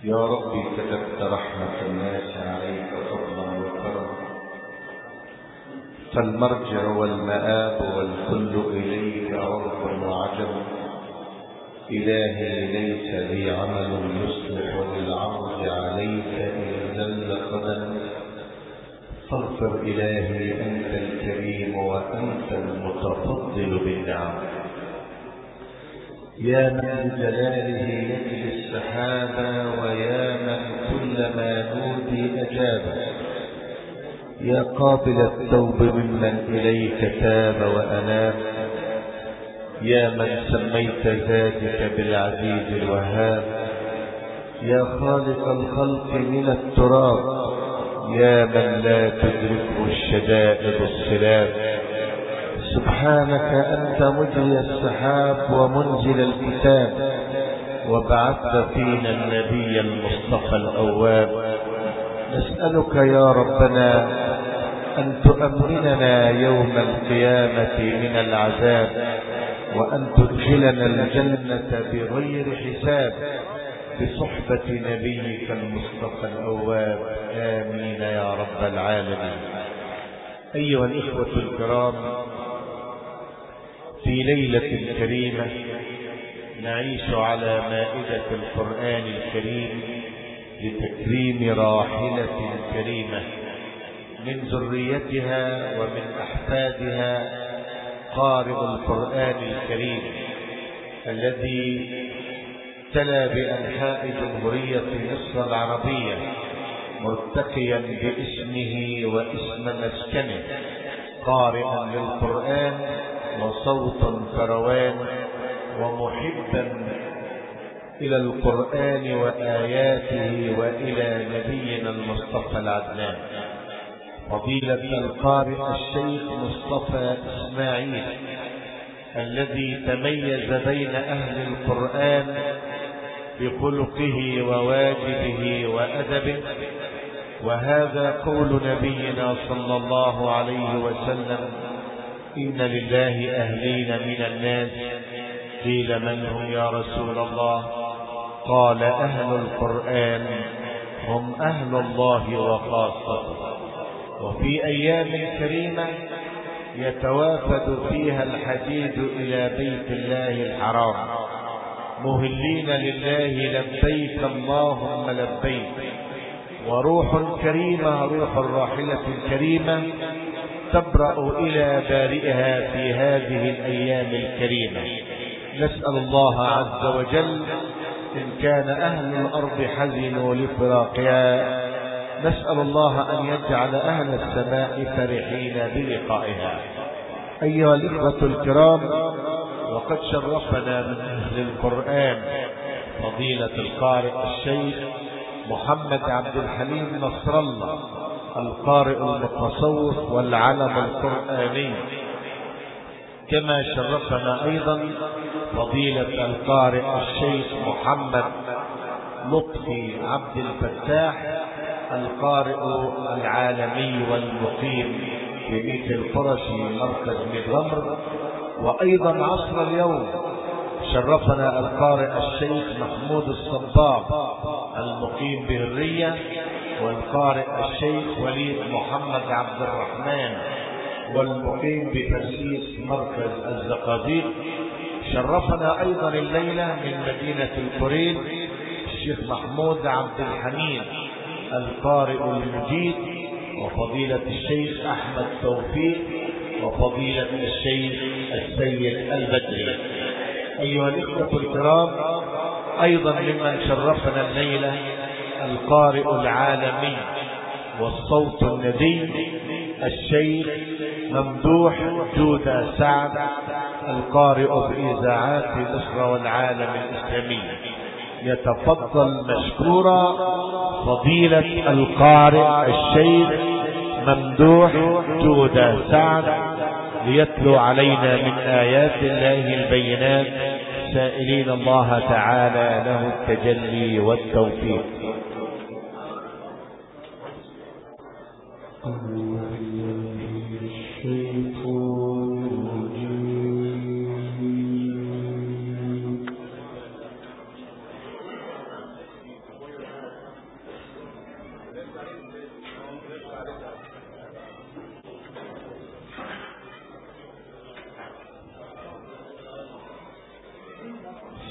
يا ربي كتبت رحمة الناس عليك فضلا وكرما، فالمرجع والمآب والكل إليك عرب وعجم. إلهي ليس لي عمل يصلح للعرض عليك إن زل قدم، فاغفر إلهي أنت الكريم وأنت المتفضل بالنعم. يا من بجلاله يجري السحابا، ويا من كلما نودي أجابا. يا قابل التوب ممن إليك تاب وأناب، يا من سميت ذاتك بالعزيز الوهاب. يا خالق الخلق من التراب، يا من لا تدركه الشدائد الصلاب. سبحانك أنت مجري السحاب ومنزل الكتاب، وبعثت فينا النبي المصطفى الأواب. نسألك يا ربنا أن تؤمننا يوم القيامة من العذاب، وأن تدخلنا الجنة بغير حساب بصحبة نبيك المصطفى الأواب. آمين يا رب العالمين. أيها الإخوة الكرام، في ليلة كريمة نعيش على مائدة القرآن الكريم لتكريم راحلة كريمة من ذريتها ومن أحفادها قارئ القرآن الكريم الذي تلا بأنحاء جمهورية مصر العربية، مرتقيا باسمه واسم مسكنه، قارئا للقرآن وصوت كروان، ومحبا إلى القرآن وآياته وإلى نبينا المصطفى العدنان، فضيلة القارئ الشيخ مصطفى إسماعيل، الذي تميز بين أهل القرآن بخلقه وواجبه وأدبه. وهذا قول نبينا صلى الله عليه وسلم: إن لله أهلين من الناس. قيل: من هم يا رسول الله؟ قال: أهل القرآن هم أهل الله وخاصته. وفي أيام كريمة يتوافد فيها الحجيج إلى بيت الله الحرام مهلين لله لبيك اللهم لبيك. وروح كريمة، روح الراحلة الكريمة، تبرأ إلى بارئها في هذه الأيام الكريمة. نسأل الله عز وجل إن كان أهل الأرض حزنوا لفراقها، نسأل الله أن يجعل أهل السماء فرحين بلقائها. أيها الإخوة الكرام، وقد شرفنا من أهل القرآن فضيلة القارئ الشيخ محمد عبد الحليم نصر الله، القارئ المتصوف والعلم القرآني. كما شرفنا أيضا فضيلة القارئ الشيخ محمد لطفي عبد الفتاح، القارئ العالمي والمقيم في بيت القرشي مركز ميدغمر. وأيضا عصر اليوم شرفنا القارئ الشيخ محمود الصباغ، المقيم بهرية، والقارئ الشيخ وليد محمد عبد الرحمن، والمقيم بترسيس مركز الزقازيق. شرفنا أيضا الليلة من مدينة الكوريل الشيخ محمود عبد الحميد، القارئ المجيد، وفضيلة الشيخ أحمد توفيق، وفضيلة الشيخ السيد البدري. أيها الإخوة الكرام، أيضا ممن شرفنا الليلة القارئ العالمي والصوت الندي الشيخ ممدوح جودة سعد، القارئ بإذاعات مصر والعالم الإسلامي. يتفضل مشكورا فضيلة القارئ الشيخ ممدوح جودة سعد ليتلو علينا من آيات الله البينات، سائلين الله تعالى له التجلي والتوفيق.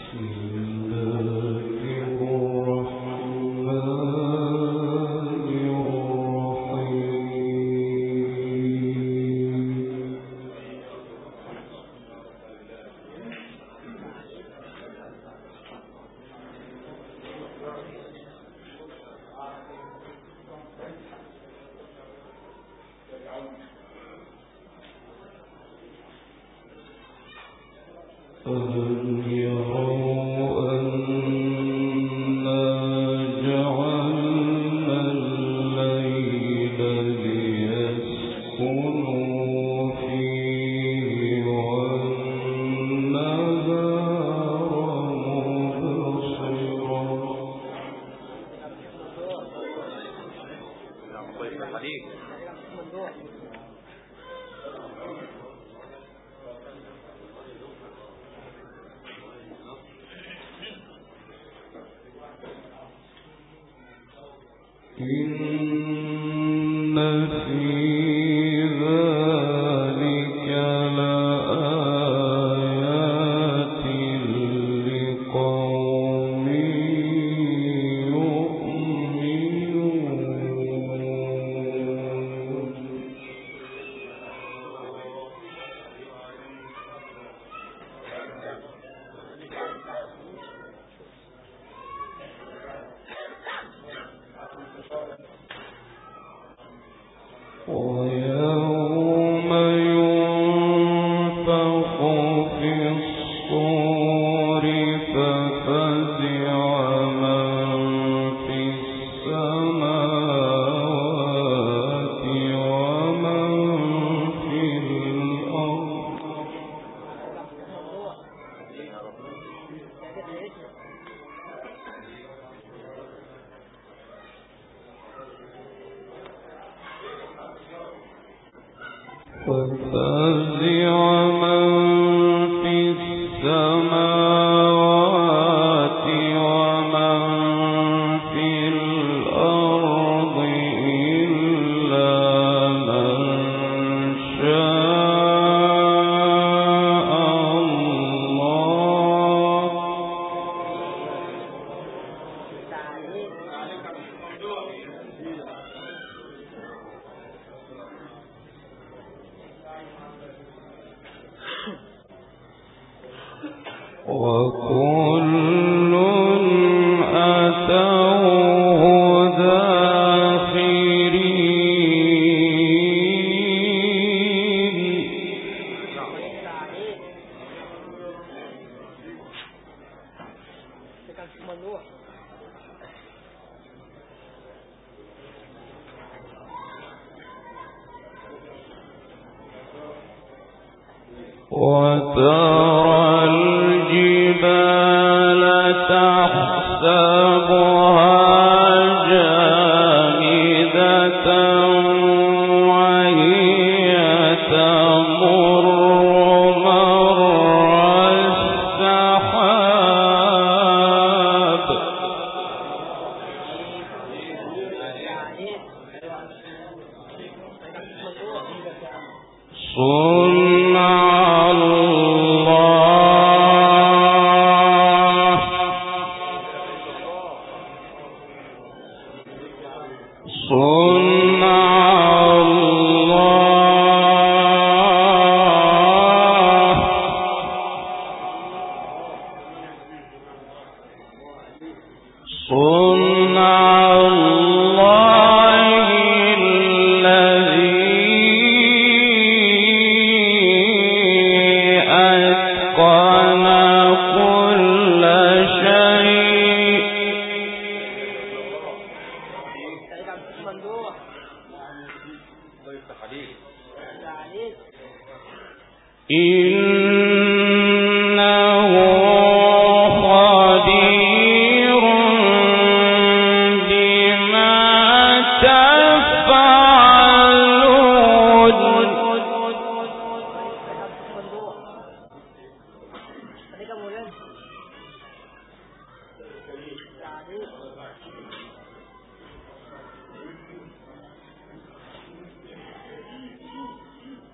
وترى الجبال تحسبها جامدة وهي تمر مر السحاب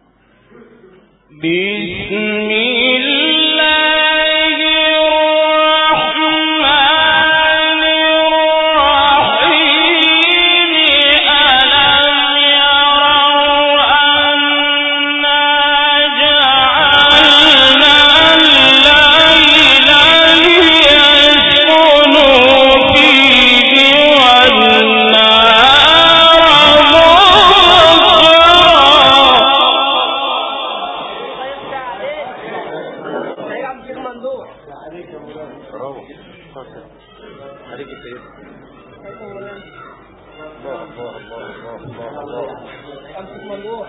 بسم الله برافو عليك يا سيدي. الله الله الله الله الله امسك ممدوح.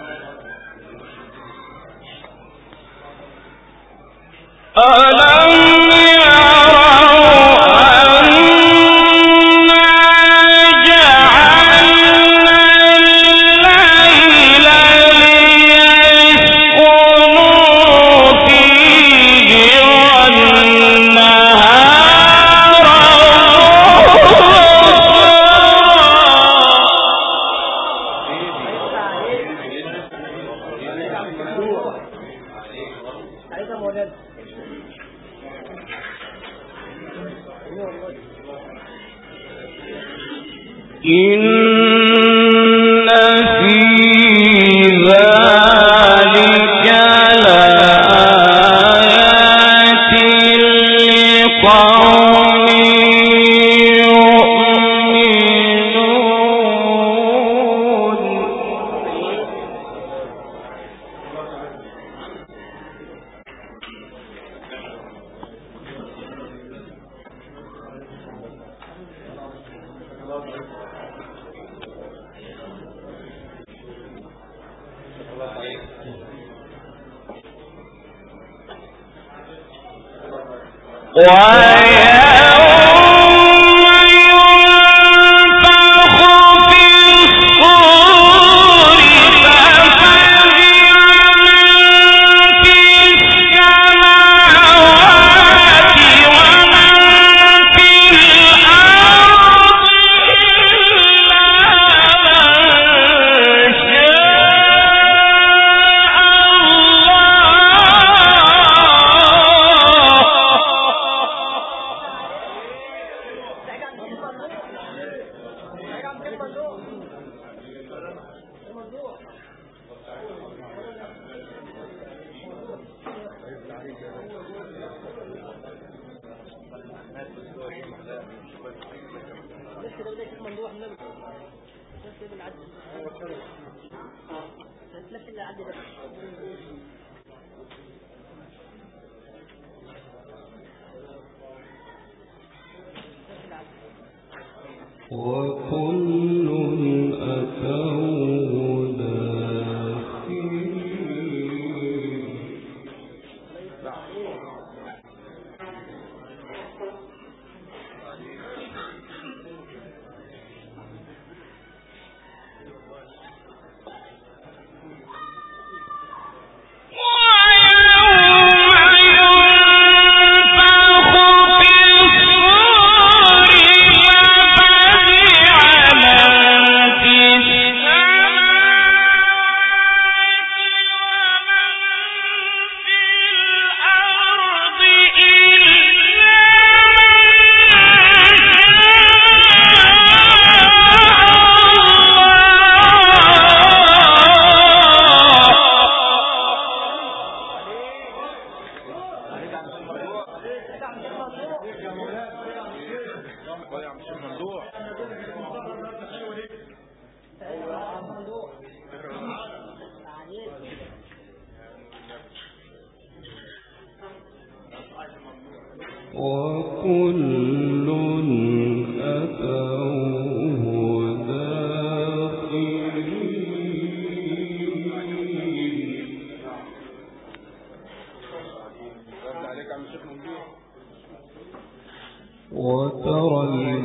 وترى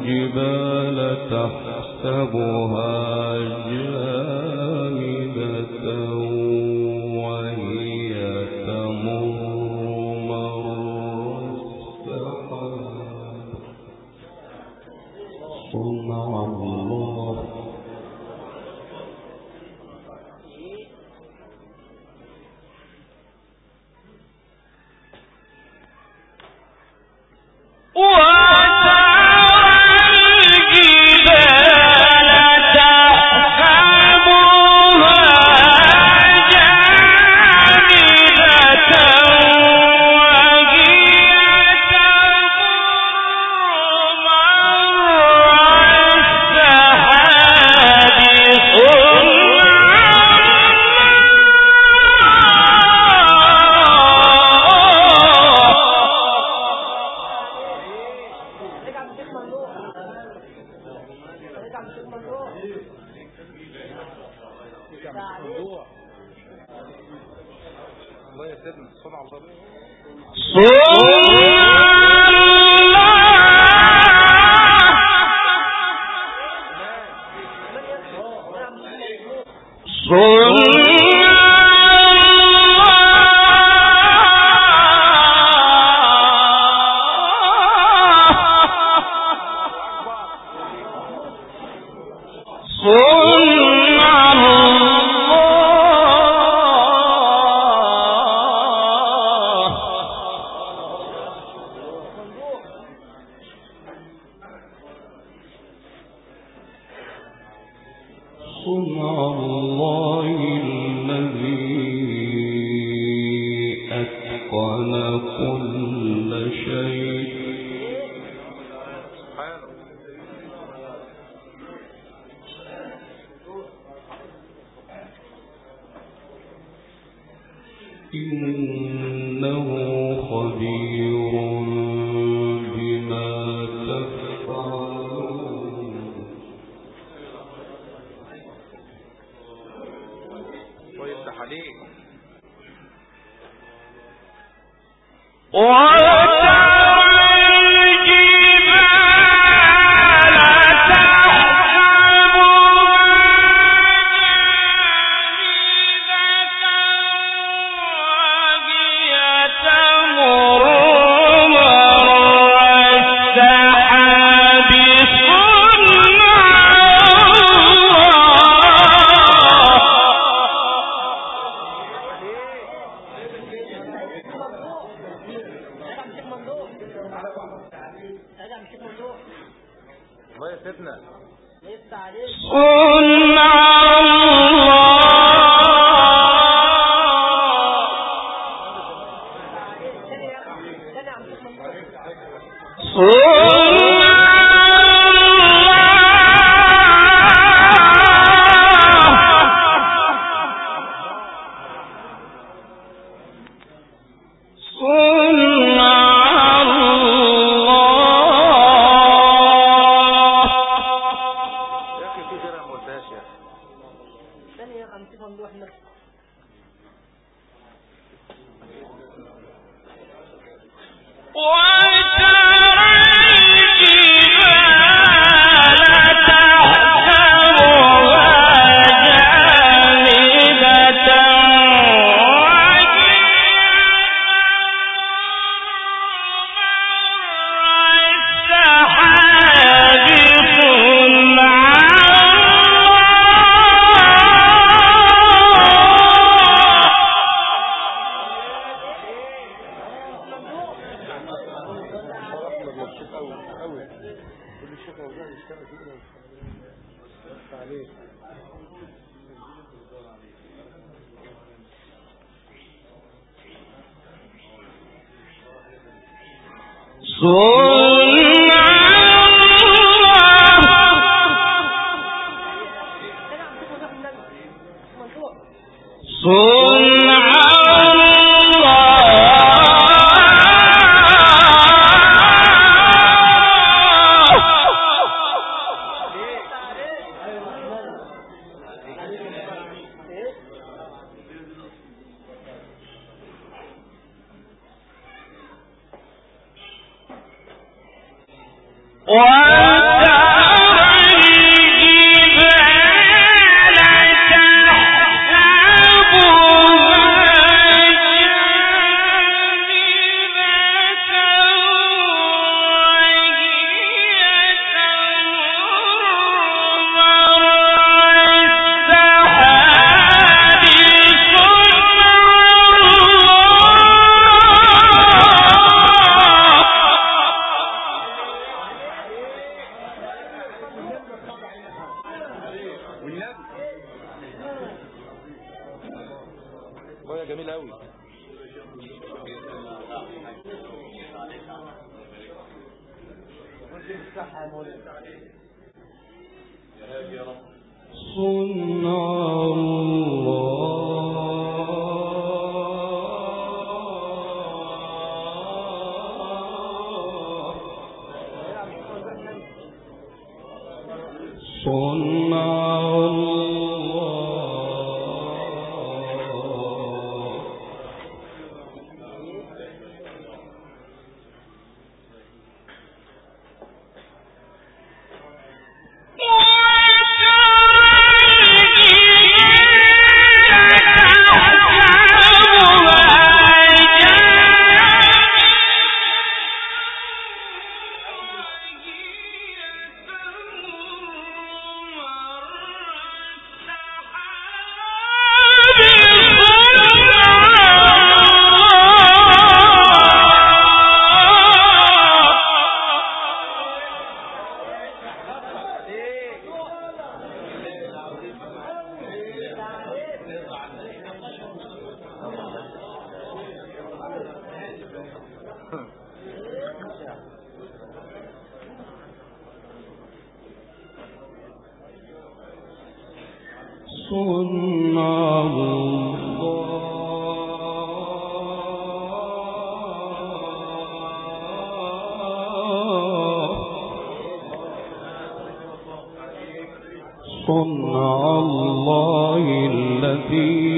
الجبال تحسبها جامدة وهي تمر مر السحاب صنع الله صنع الله الذي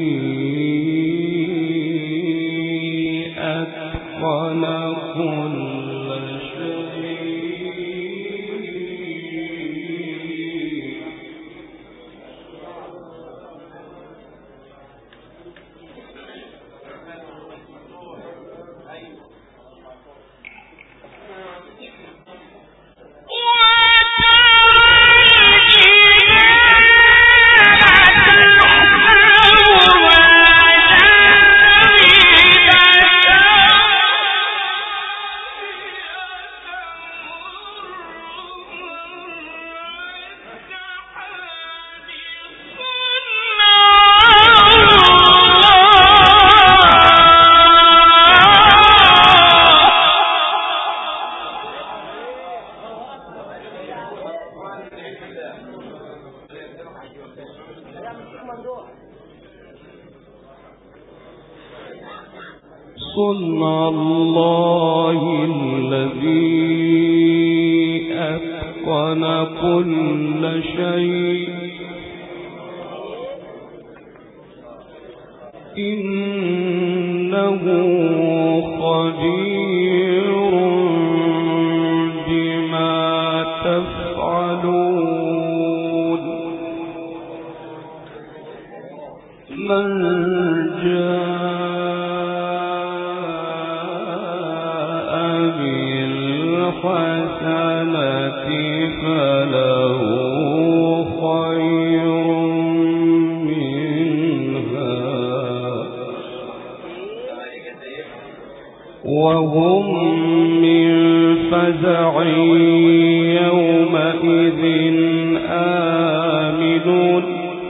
أتقن كل شيء صنع الله الذي أتقن كل شيء إنه خبير بما تفعلون من الحسنة فله خير منها وهم من فزع يومئذ آمنون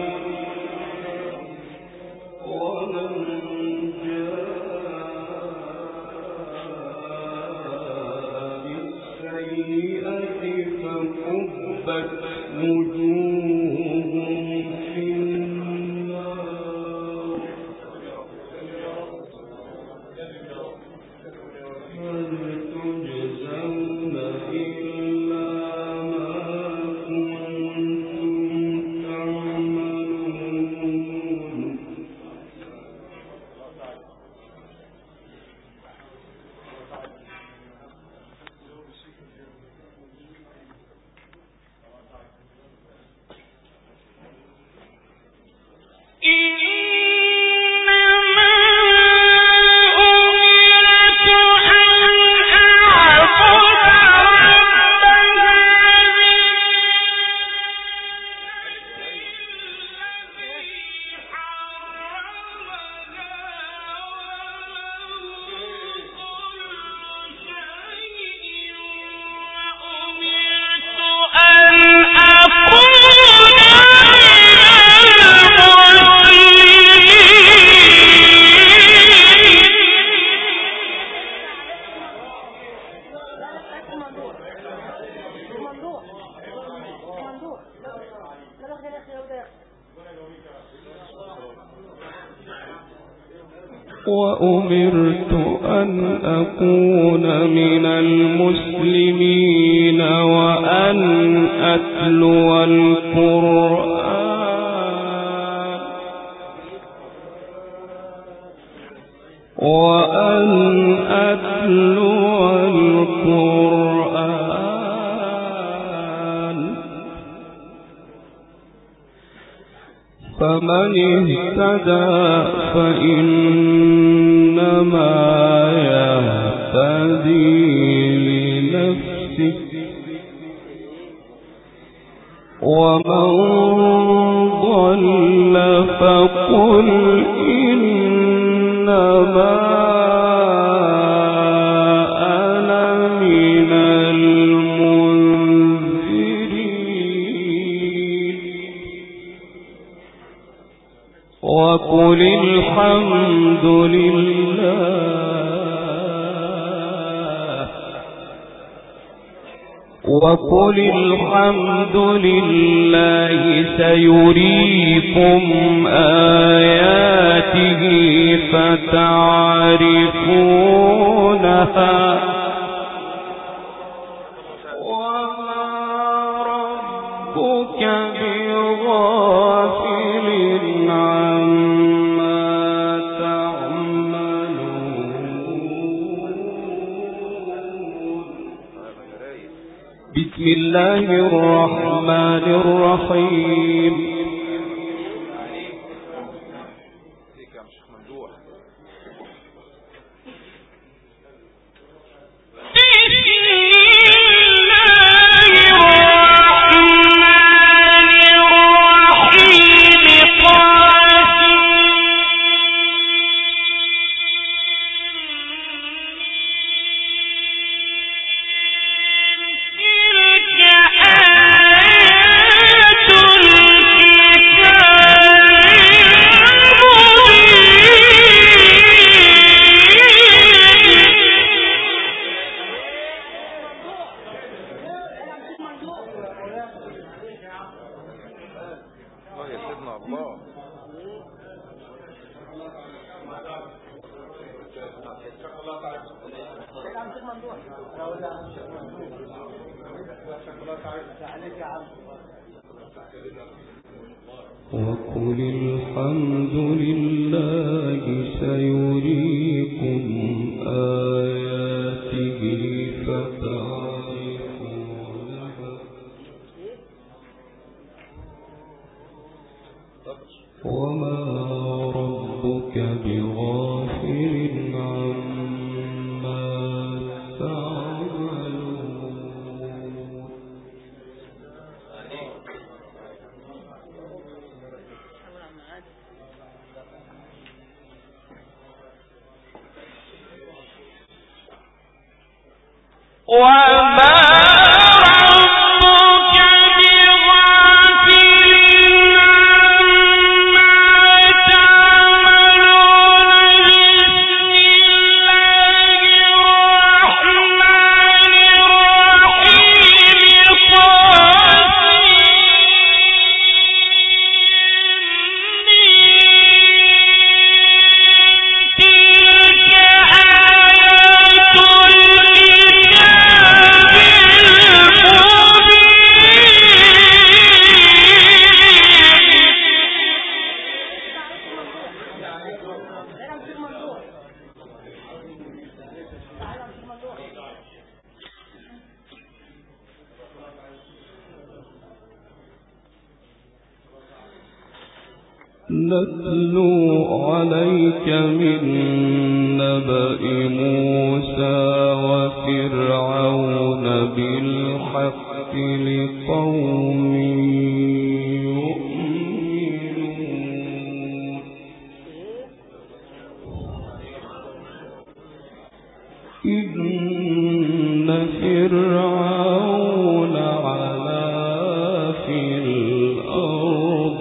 وأمرت أن أكون من المسلمين وأن أتلو القرآن فمن اهتدى فإنما يهتدي لنفسه ومن ضل فقل إنما أنا من المنذرين وقل الحمد لله وقل الحمد لله سيريكم آياته فتعرفونها وما ربك بغافل عما تعملون. بسم الله الرحمن الرحيم. وقل الحمد لله سيريكم آياته فتعرفونها وما ربك بغافل عما تعملون. وما نتلو عليك من نبأ موسى وفرعون بالحق لقوم يؤمنون. إن فرعون علا في الأرض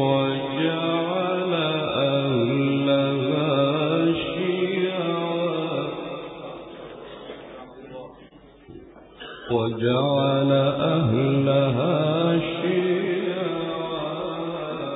وجعل أهلها شيعا.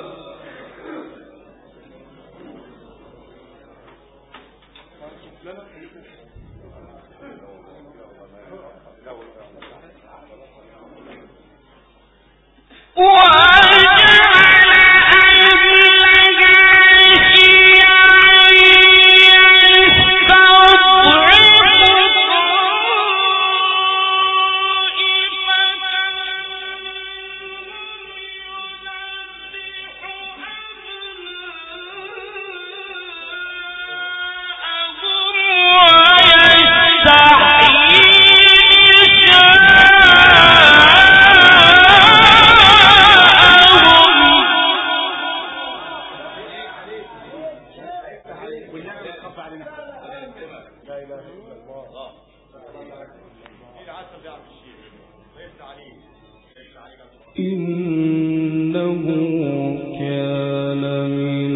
إنه كان من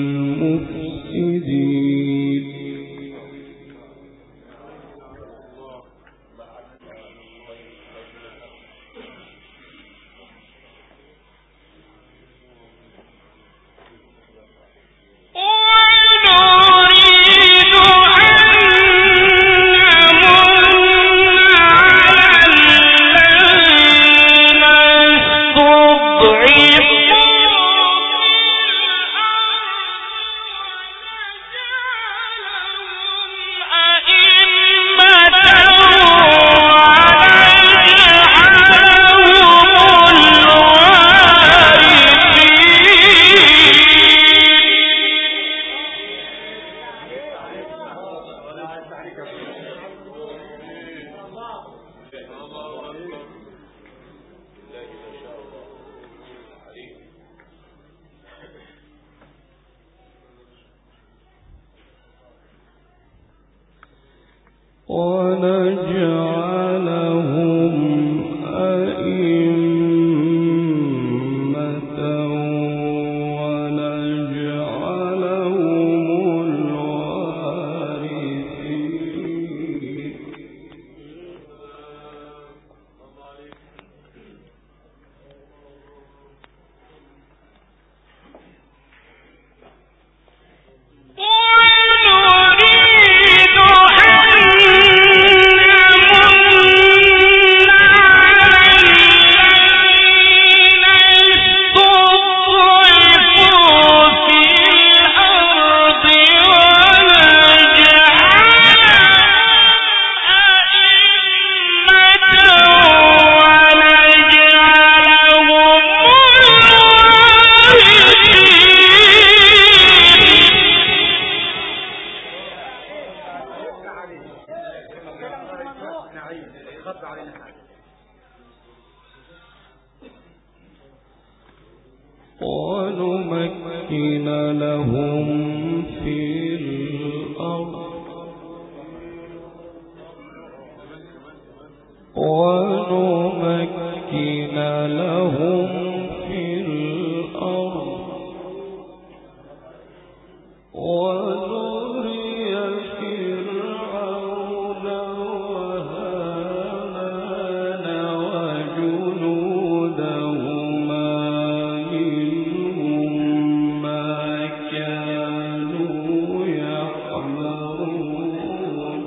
المفسدين. ونمكن لهم في الأرض ونري فرعون وهامان وجنودهما منهم ما كانوا يحذرون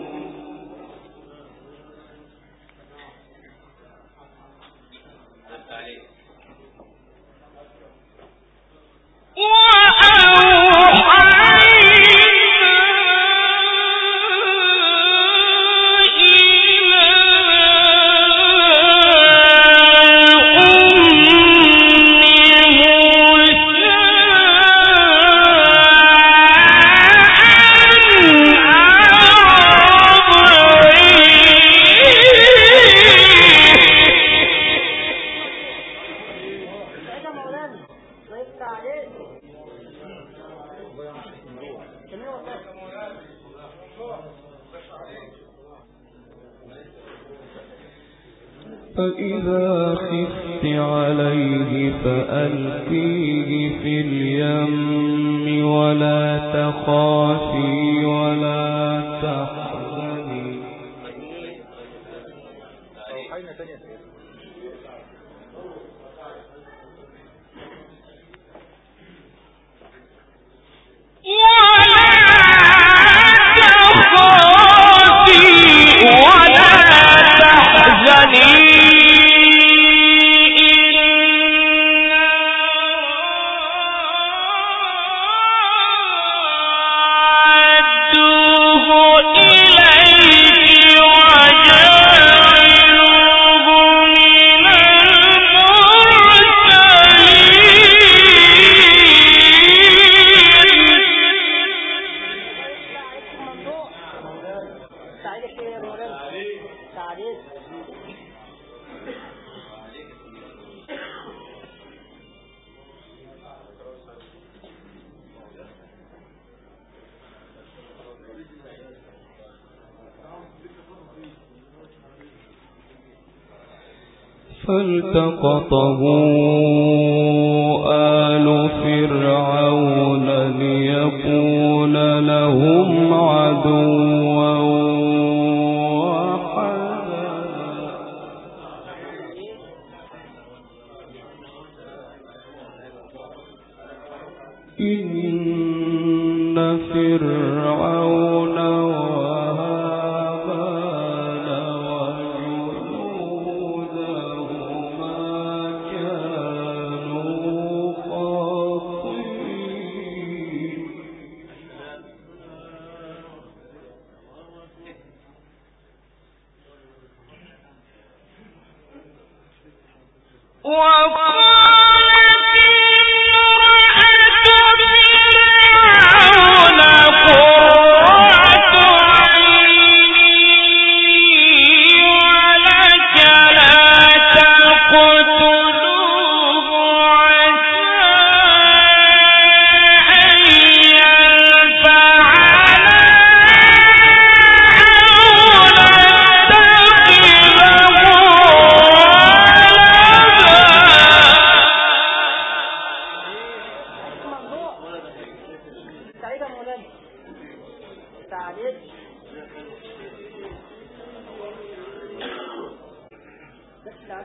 فإذا خفت عليه فألقيه في اليم ولا تخافي ولا تحزني فالتقطه آل فرعون ليكون لهم عدوا وحزنا إن فرعون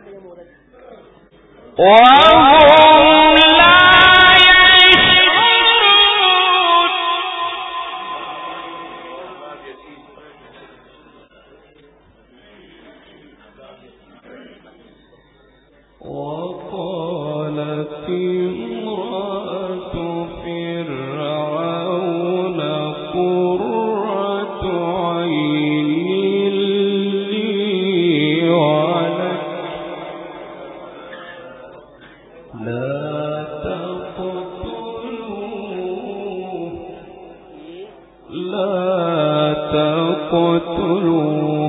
وهم لا وقالت امرأة فرعون قرة عين لي ولك لا تقتلوه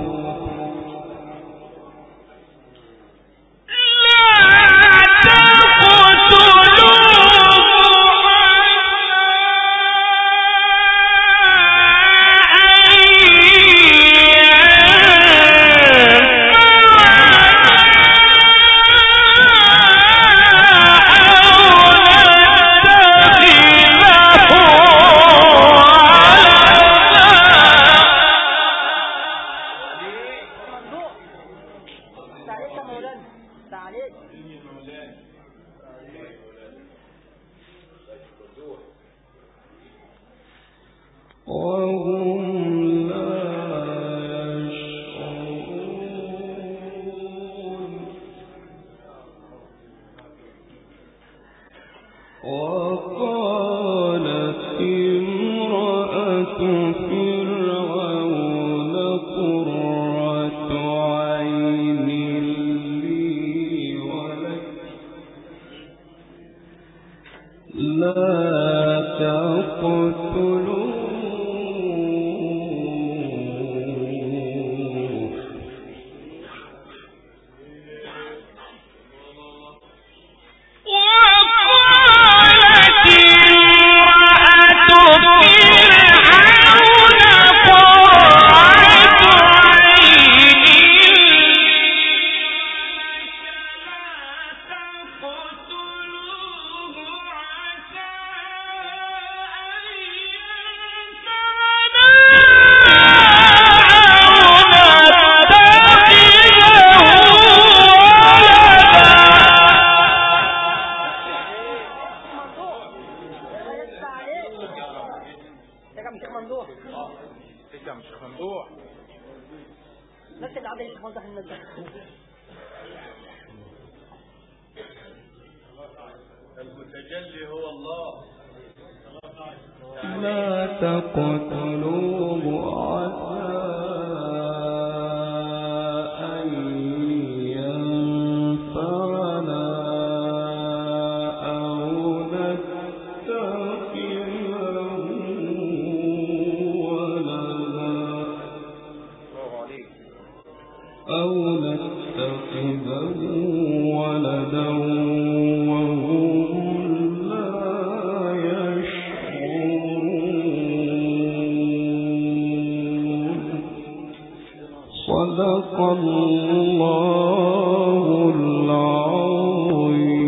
المتجلي هو الله. لا تقتلوه عسى أن ينفعنا أو نتخذه ولدا وهم لا يشعرون. صدق الله العظيم.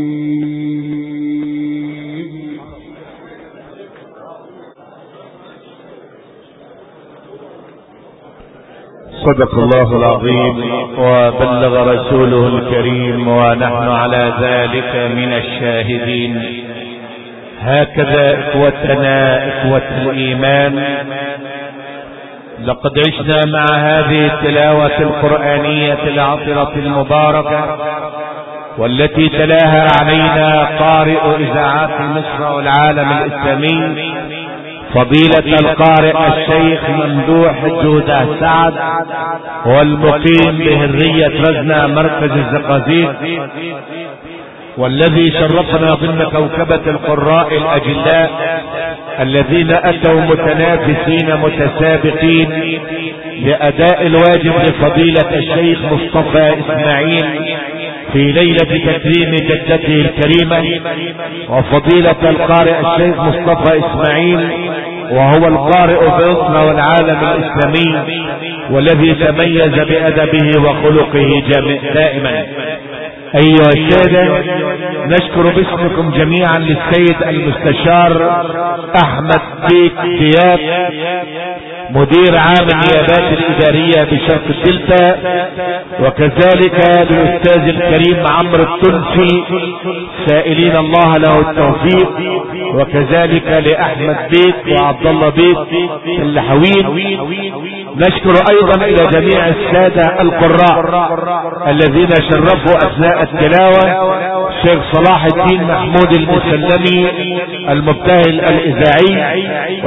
صدق الله العظيم وبلغ رسوله الكريم ونحن على ذلك من الشاهدين. هكذا إخوتنا إخوة الإيمان، لقد عشنا مع هذه التلاوة القرآنية العطرة المباركة والتي تلاها علينا قارئ إذاعات مصر والعالم الإسلامي فضيلة القارئ الشيخ ممدوح الجودة سعد، والمقيم بهرية رزنة مركز الزقازيق، والذي شرفنا ضمن كوكبة القراء الأجلاء الذين أتوا متنافسين متسابقين لأداء الواجب لفضيلة الشيخ مصطفى إسماعيل في ليلة تكريم جدته الكريمة. وفضيلة القارئ الشيخ مصطفى إسماعيل وهو القارئ بمصر والعالم الإسلامي والذي تميز بأدبه وخلقه دائما. أيها السادة، نشكر باسمكم جميعا للسيد المستشار أحمد بيك دياب مدير عام النيابات الإدارية بشرق الدلتا، وكذلك للأستاذ الكريم عمرو التونسي سائلين الله له التوفيق، وكذلك لأحمد بيت وعبد الله بيت اللحوين. نشكر أيضا إلى جميع السادة القراء الذين شرفوا أثناء التلاوة، الشيخ صلاح الدين محمود المسلمي المبتهل الإذاعي،